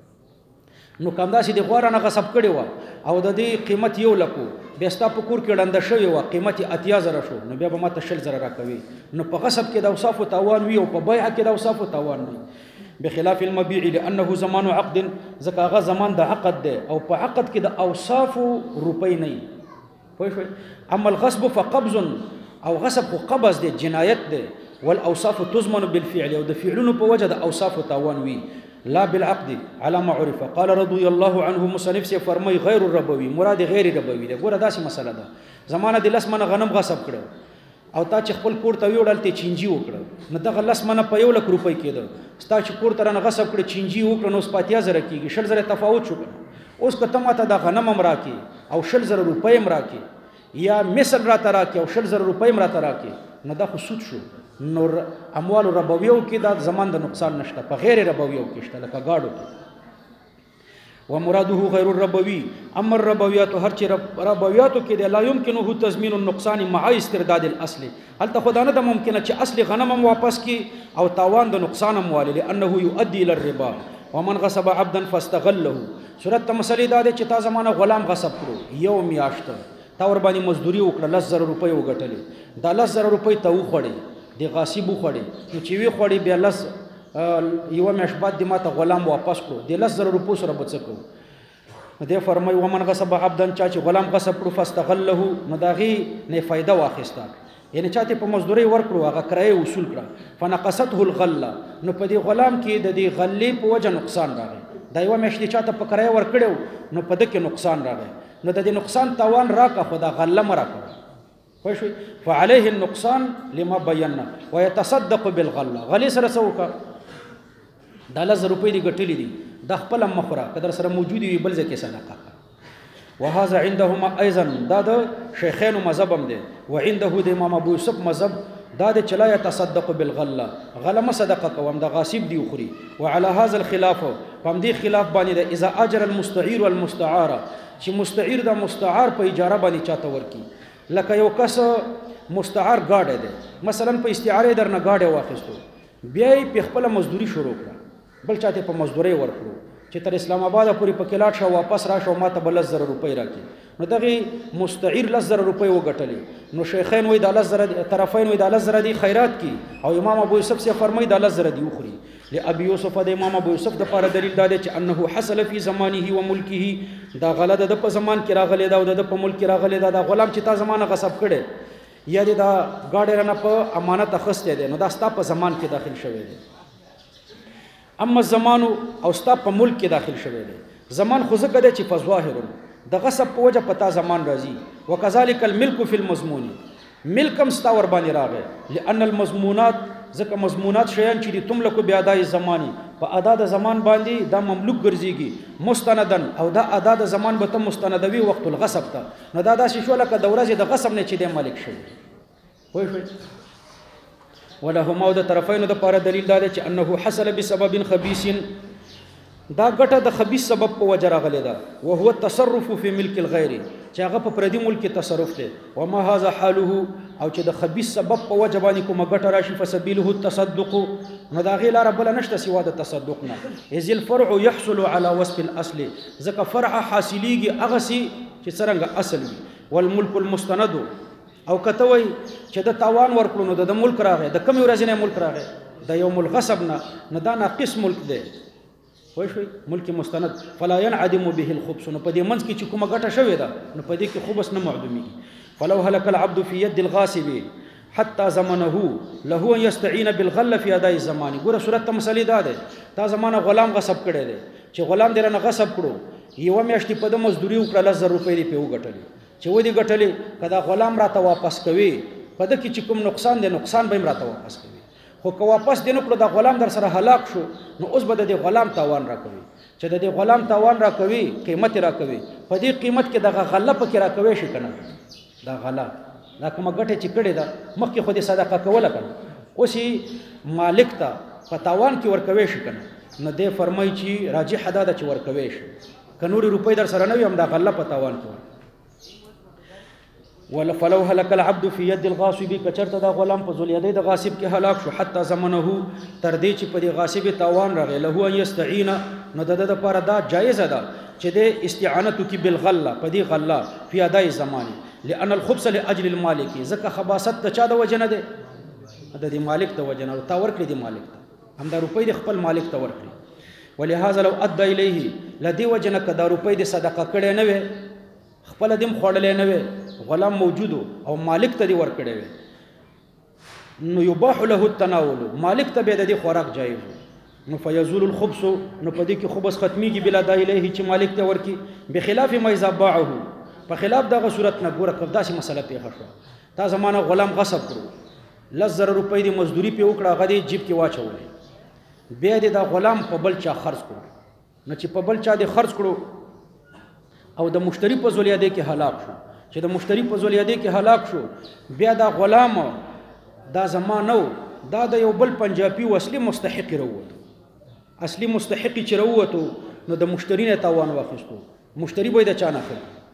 نو کمداسې د غواره نه غصب کړي و او د دې قیمت 1 لکو بیا ستا په کور کې ډنده شوی و قیمت 80,000 شو نو بیا به ماته 60,000 راکوي نو په غصب کې د اوصاف تاوان وي او په بیع کې د اوصاف تاوان وي بخلاف المبيع لانه زمان عقد ځکه هغه زمان د عقد دی او په عقد کې د اوصاف روپۍ نه وي اما الغصب فقبض او غصب خو قبض دی جنایت دی والاوصاف تضمن بالفعل او د فعلونو په وجه د اوصاف تاوان وي لا بالعقد على ما عرف قال رضي الله عنه مصنف سے فرمای غیر الربوي مراد غیر ربوي ده ګوره داسې مسله ده زمانه د لس منه غنم غصب کړو او تا چې خپل کور ته ویوړل ته چینجی وکړه نو دغه لس منه په 1 لک روپۍ کېده ستا چې کور ته نه غصب کړ چینجی وکړه نو 50,000 کېږي 60,000 تفاوت شو اوس که ته ماته د غنم هم راکې او 60,000 روپۍ هم راکې یا مثل راته راکې او 60,000 روپۍ هم راته راکې نو دا خو سود شو نو اموال ربویو کې دا زمان د نقصان نشته په غیر ربویو کې شته لکه گاډو کې ومراده غیر الربوي اما الربويات هر چې ربویاتو کې لا يمكنه تضمين النقصان مع استرداد الاصل هل ته خدانه د ممکنه چې اصل غنم هم واپس کی او تاوان د نقصان هم والي لانه يؤدي الى الربا ومن غصب عبدا فاستغله صورت مسلې دا چې تا زمانه غلام غصب کړو یو میاشت تا ور باندې مزدوري وکړه 10,000 روپۍ وګټلې دا 10,000 روپۍ ته وخوړې دی غاصب خوړي نو چې وی خوړي بیا لس یو مېش بعد د ماته غلام واپس کړو د 10,000 روپو سره بچکو دې فرمای ومن غصب عبدا چا چې غلام غصب کړو فاستغله نو داغي نه فائدہ واخیستا یعنی چاته په مزدوري ورکړو هغه کرای وصول کړه فنقصته الغله نو په دې غلام کې د دې غلې په وجه نقصان راغی دا یو مېش دي چاته په کرای ورکړو نو په دې کې نقصان راغی نو د دې نقصان تاوان راکا خدا غله مرکه خوښ فعليه النقصان لما بينا ويتصدق بالغله غلي سره سوکا د 1000 روپۍ دی ګټلې دي د خپل مخره قدر سره موجود وي بل ځکه صدقه وهذا عندهما ايضا دا د شیخین مذهب هم دي وعنده د امام ابو يوسف مذهب دا د چلا يتصدق بالغله غله صدقه کوم د غاصب دی خوري وعلى هذا الخلاف فهم دي خلاف باندې اذا اجر المستعير والمستعار چې مستعير د مستعار په اجاره باندې چاته ورکی لکه یو کس مستعار گاډه ده مثلا په استعاره درنه گاډه واخیستو بیا په خپل مزدوري شروع کړه بل چاته په مزدوري ورکړو چې تر اسلام آباد پورې په کلاټ شو واپس راشه ماته بل 10,000 روپۍ راکې نو دغه مستعیر 10,000 روپۍ وګټلې نو شیخین وای د 10,000 طرفین وای د 10,000 دی خیرات کی او امام ابو یوسف سے فرمای د 10,000 دی اخري لابي یوسف د امام ابو یوسف د لپاره دلیل دا دی چې انه حصل فی زمانه و ملکه دا غلط د په زمان کې راغلی دا او د په ملک کې راغلی دا د غلام چې تا زمانه غصب کړي یا دا گاډه رانه په امانت اخسته دي نو دا ستا په زمان کې داخل شوی دی اما زمان او ستا په ملک کې داخل شوی دی زمان خو ځکه دی چې په ظاهر د غصب په وجه پتا زمان راځي وکذالک الملک فی المضمون ملکم ستا ور باندې راغی لان المضمونات ځکه مضمونات شیان چې تملکو بیا دای زمانی په ادا د زمان باندې دا مملوک ګرځيږي مستندن او دا ادا د زمان به ته مستندوي وخت الغصب ته نو دا داسې شو لکه د ورځې د غصب نه چې د مالک شوی وای ولهما د طرفین د لپاره دلیل دا دی چې انه حصل بسبب خبيث دا ګټه د خبيث سبب په وجه راغلی ده او هو التصرف فی ملک الغیر چې هغه په پردي ملک کې تصرف دی او ما هاذا حاله او چې د خبيث سبب په وجه باندې کومه ګټه راشي فسبيله التصدق نو دا غی لار بل نشته سوا د تصدق نه اذ الفرع يحصل على وصف الاصل ځکه فرع حاصلېږي هغه سي چې څنګه اصل وي والملك المستند او کتوي چې د تاوان ورکړو نو د ملک راغی د کم ورځې نه ملک راغی د یوم الغصب نه دا ناقص ملک دی پوه شوي ملک مستند فلا ينعدم به الخبث نو په دې منځ کې چې کومه ګټه شوې ده نو په دې کې خبث نه معدومېږي. فلو هلك العبد في يد الغاصب حتى زمنه له ان يستعين بالغله في اداء الزمان. ګوره صورت ته مسلې دا ده تا زمانه غلام غصب کړی دی چې غلام دې رانه غصب کړو یوه میاشتې په ده مزدوري وکړه 10,000 روپۍ دې پې وګټلې چې ودې ګټلې که دا غلام راته واپس کوي په ده کې چې کوم نقصان دی نقصان به یې راته واپس کوي. خو که واپس دې نه کړو دا غلام در سره هلاک شو نو اوس به د دې غلام تاوان راکوي. چې د دې غلام تاوان راکوي قیمت یې راکوي په دې قیمت کې دغه غله پکې راکوي شي که نه دا غله دا کومه ګټه چې کړې ده مخکې خو دې صدقه کوله که نه اوس یې مالک ته په تاوان کې ورکوي شي که نه نو دی فرمایي چې راجحه دا ده چې ورکوي شي که نورې روپۍ در سره نه وي هم دا غله په تاوان کې ورکوي. فلو هلك العبد في يد الغاصب کچرته دا غلام په ذلیدې د غاصب کې هلاک شو حتی زمنه تر دې چې په دې غاصب تاوان راغی له ان يستعين نو د لپاره دا جایز ده چې د استعانت کی بالغله په دې غله فی اداء الزمان لان الخبث لاجل المالک ځکه خباست د چا د وجنه ده د دې مالک د وجنه او تا ورکړي د مالک ته هم دا روپۍ د خپل مالک ته ورکړي. ولهذا لو ادى اليه لدی وجنه کدا روپۍ د صدقه کړي نه وي خپل دیم خوړلې نه وي غلام موجود او مالک ته دی ورکړی وي نو یباح له التناول مالک ته به د دې خوراک جایز نو فیزول الخبث نو په دې کې خبث ختمیږي بلا دای الیه چې مالک ته ورکی بخلاف ما اذا باعه په خلاف دغه صورت نه ګوره کله داسې مسله پیښه شوه تا زمانه غلام غصب کړو 10,000 روپۍ د مزدوري پې وکړه هغه دې جیب کې واچولې بیا دې دا غلام په بل چا خرڅ کړو نو چې په بل چا دې خرڅ کړو او د مشتری په ذلیدې کې هلاک شو چې د مشتری په ذلیدې کې هلاک شو بیا دا غلام دا زمانو دا د یو بل پنجابي اصلي مستحق وروته اصلي مستحق چې وروته نو د مشتری نه تاوان واخیستو مشتری به د چا نه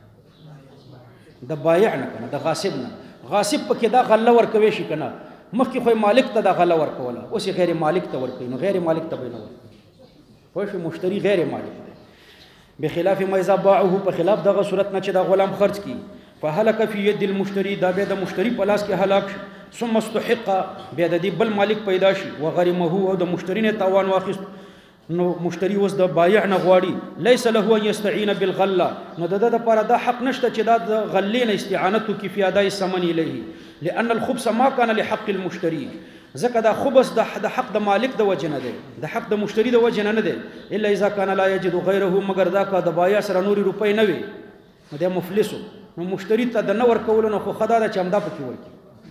اخلي د بایع نه کنه د غاصب نه غاصب پکې دا غله ورکوي شي کنه مخکې خو مالک ته دا غله ورکوله اوس غیر مالک ته ورکوي نو غیر مالک ته به نه ورکوي خو شي مشتری غیر مالک بخلاف ما اذا باعه په خلاف دغه صورت نه چې دا غلام خرج کی فهلك في يد المشتري دا به د مشتری په لاس کې هلاک شي ثم استحق به د دې بل مالک پیدا شي وغرمه او د مشتری نه تاوان واخیست نو مشتری وس د بایع نه غواړي ليس له ان يستعين بالغله نو د لپاره دا حق نشته چې دا د غلې نه استعانت کی فی اداء الثمن الیه لان الخبث ما كان لحق المشتري ځکه دا خبث د حق د مالک د وجه نه دی د حق د مشتری د وجه نه دی الا اذا كان لا يجد غيره مگر دا کا د بایع سره نوري روپۍ نه وي نو د مفلسو نو مشتری ته د نور کول نو خو خدا دا چمدا پکې ورکی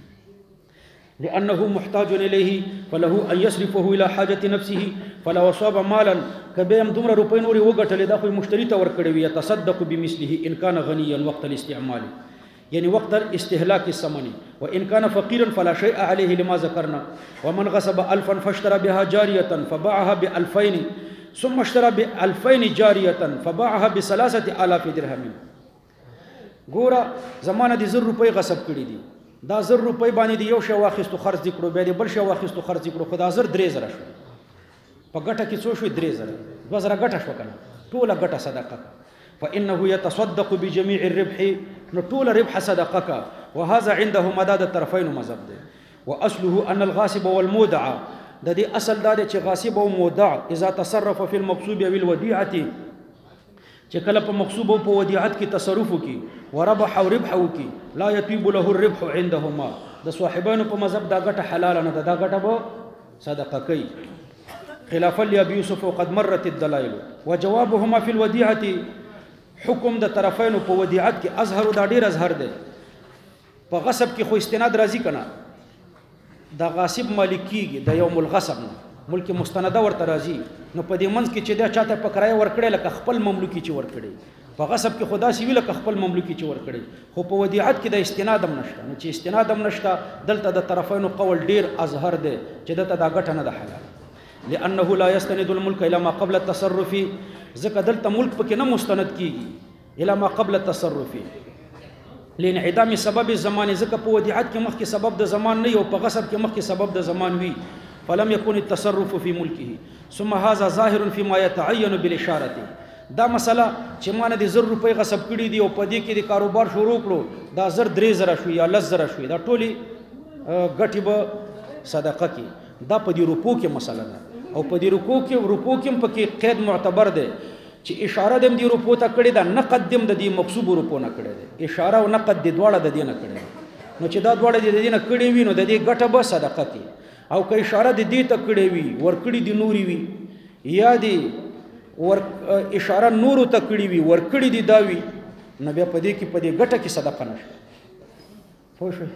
لانه محتاج الیه فله ان يصرفه الى حاجه نفسه فلو اصاب مالا کبه هم دومره روپۍ نوري وګټلې دا خو مشتری ته ورکړي وي تصدق بمثله ان كان غنيا وقت الاستعمال يعني وقت استهلاك الثمن وإن كان فقيرا فلا شيء عليه لما ذكرنا ومن غصب 1000 فاشترى بها جارية فباعها ب2000 ثم اشترى ب2000 جارية فباعها ب3000 درهم ګوره زمانه دي 1000 روپۍ غصب کړي دي دا 1000 روپۍ باندې دی یو شی واخیستو خرڅ دي کړو بیا دی بل شی واخیستو خرڅ دي کړو خدا 3000 شو په ګټه کې څو شو 3000 2000 ګټه شو کنه ټوله ګټه صدقه فإنه يتصدق بجميع الربح نطول ربح صدقك وهذا عنده مداد الطرفين مذهب ده واصله ان الغاصب والمودع ده دي اصل ده چې غاصب او مودع اذا تصرف في المغصوب او الوديعه چې کله په مغصوب او په وديعت کې تصرف وکي وربح او ربح وکي لا يطيب له الربح عندهما د صاحبانو په مذهب دا ګټه حلال نه ده دا ګټه به صدقه کوي خلافا لابي يوسف وقد مرت الدلائل وجوابهما في الوديعه حکم د طرفینو په ودیعت کې اظهر دا ډیر اظهر دی په غصب کې خو استناد راځي کنه دا غاصب مالکیږي د یوم الغصب ملک مستنده ورته راځي نو په دې منځ کې چې دا چاته په کرایه ورکړي لکه خپل مملوکی چې ورکړي په غصب کې خدا سی ویل لکه خپل مملوکی چې ورکړي خو په ودیعت کې د استناد هم نشته نو چې استناد هم نشته دلته د طرفینو قول ډیر اظهر دی چې دلته دا ګټه نه ده حلال لانه لا يستند الملك الى ما قبل التصرف ځکه دلته ملک پکې نه مستند کیږي الى ما قبل التصرف لانعدام سبب الزمان ځکه په ودیعت کې مخکې سبب د زمان نه یو په غصب کې مخکې سبب د زمان وي فلم يكن التصرف في ملكه ثم هذا ظاهر فيما يتعين بالاشاره دا مسله چې مانه دي 1000 روپۍ غصب کړي دي او په دې کې د کاروبار شروع کړو دا 3000 شو یا 10000 شو دا ټولي ګټي به صدقه کې دا په دې روپو کې مسله ده او په دې رکوع کې پکې قید معتبر دی چې اشاره د دې رکوع ته کړې ده، نقد د دې مکسوب رکوع نه کړې ده. اشاره او نقد د دواړه د دې نه کړې ده. نو چې دا دواړه د دې نه کړې وي نو د دې ګټه به صدقه کې، او که اشاره د دې ته کړې وي ورکړي د نوري وي، یا د اشاره نورو ته کړې وي ورکړي د داوي، نو بیا په دې کې په دې ګټه کې صدقه نشته. پوه شئ؟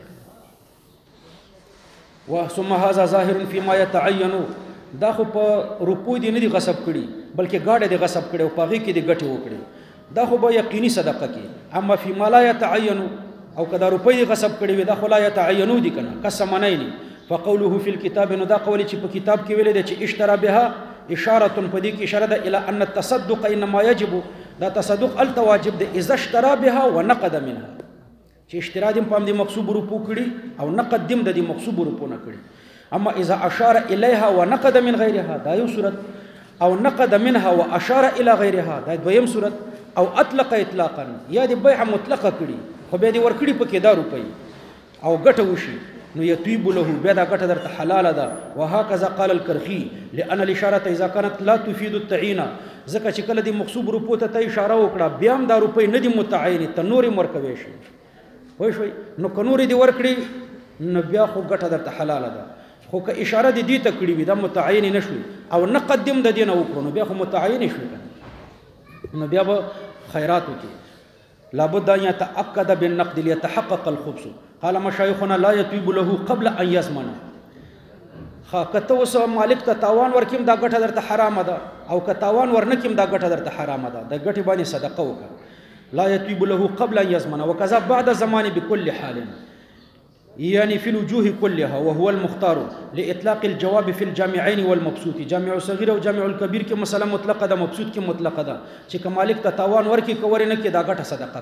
ثم هذا ظاهر فيما يتعين، دا خو په روپو دي نه دي غصب کړي بلکې گاډه دي غصب کړي او پاغي کې دي ګټه وکړي، دا خو به یقیني صدقه کې. اما فيما لا يتعين، او کدا روپي دي غصب کړي وي دا خو لا يتعين دي کنه قسم نه. فقوله في الكتاب، نو دا قول چې په کتاب کې ویل دي چې اشترى بها اشاره، په دې کې اشاره ده الى ان التصدق انما يجب، دا تصدق التواجب ده اذا اشترى بها ونقد منها، چې اشترا دې په دې مقصوب روپو کړي او نقد دې د دې مقصوب روپو نه کړي. اما اذا اشار اليها ونقد من غيرها، دا یو صورت، او نقد منها واشار الى غيرها، دا دویم صورت، او اطلق اطلاقا، یا دې بيع مطلقه کړي خو به دې ورکړي پکې دا روپي او ګټه وشي، نو يطيب له بیا دا ګټه درته حلاله ده. وهكذا قال الكرخي لان الاشاره اذا كانت لا تفيد التعيين، ځکه چې کله دې مقصوب روپو ته اشاره وکړه بیا هم دا روپي نه دي متعین ته نور مرکوي شي. وای شوي نو کنوري دي ورکړي نو بیا خو ګټه درته حلاله ده، خو که اشاره دې ته کړې وي دا متعین نشوي او نقدم د دې نه وکړو نو بیا خو متعین شوي، نو بیا به خیرات وکړي. لابد ان يتاكد بالنقد ليتحقق الخبث. قال مشايخنا لا يطيب له قبل ان يزمن. کته اوس مالک ته تاوان ورکیم دا ګټه درته حرامه ده، او که تاوان ورنکیم دا ګټه درته حرامه ده، د ګټې باندې صدقه وکړه. لا يطيب له قبل ان يزمن وكذا بعد زمان بكل حال، يعني في الوجوه كلها، وهو المختار لاطلاق الجواب في الجامعين والمبسوط. جامع الصغير وجامع الكبير کې مسله مطلقه ده، مبسوط کې مطلقه ده، چې کمالک ته تاوان ورکی کور نه کې دا ګټه صدقه.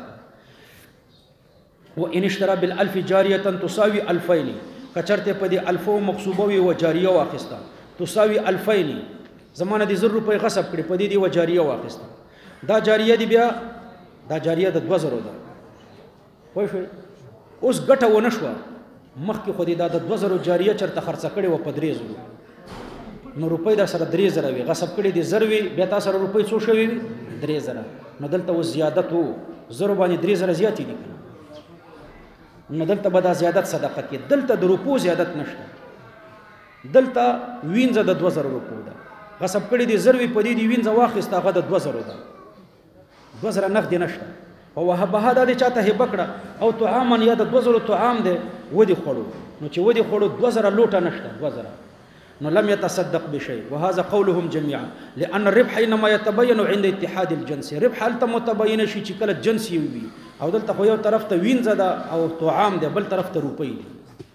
وان اشترى بالالف جاريه تساوي 2000، کچرته په دې الفو مقصوبه وي و جاریه واخسته تساوي 2000، زمانه دي 1000 روپۍ غصب کړي په دې دی و جاریه واخسته، دا جاریه دی بیا دا جاریه د 2000 ده. پوه شئ؟ اوس ګټه ونه شوه، مخکې خو دې دا د 2000 جاریه چرته خرڅه کړې وه په 3000، نو روپۍ در سره 3000 وي، غصب کړي دي 1000 وي، بیا تا سره روپۍ څو شوي وي 3000، نو دلته اوس زیادت وو 1000 باندې 3000 زیاتې دي، نو دلته به دا زیادت صدقه کې، دلته د روپو زیادت نشته، دلته وینځه د 2000 روپو ده، غصب کړي دي 1000 وي، په دې دی وینځه واخیسته هغه د 2000 ده، 2000 نقد نشته. او وهبها دا دې چاته هبه کړه او طعاما یا د 2000 طعام دی ودی خوړو، نو چې ودی خوړو 2000 لوټه نشته 2000، نو لم يتصدق بشيء. وهذا قولهم جميعا لان الربح انما يتبين عند اتحاد الجنس. ربح هلته متبين شي چې کله جنس وي، او دلته خو یو طرف ته وینځه ده او طعام دی، بل طرف ته روپۍ دي.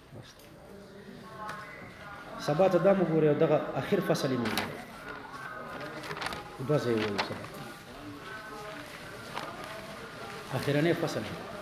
سبا ته دا مګوري او دغه اخر فصل یې مګوري دوه ځای وایي، اخرنی فصل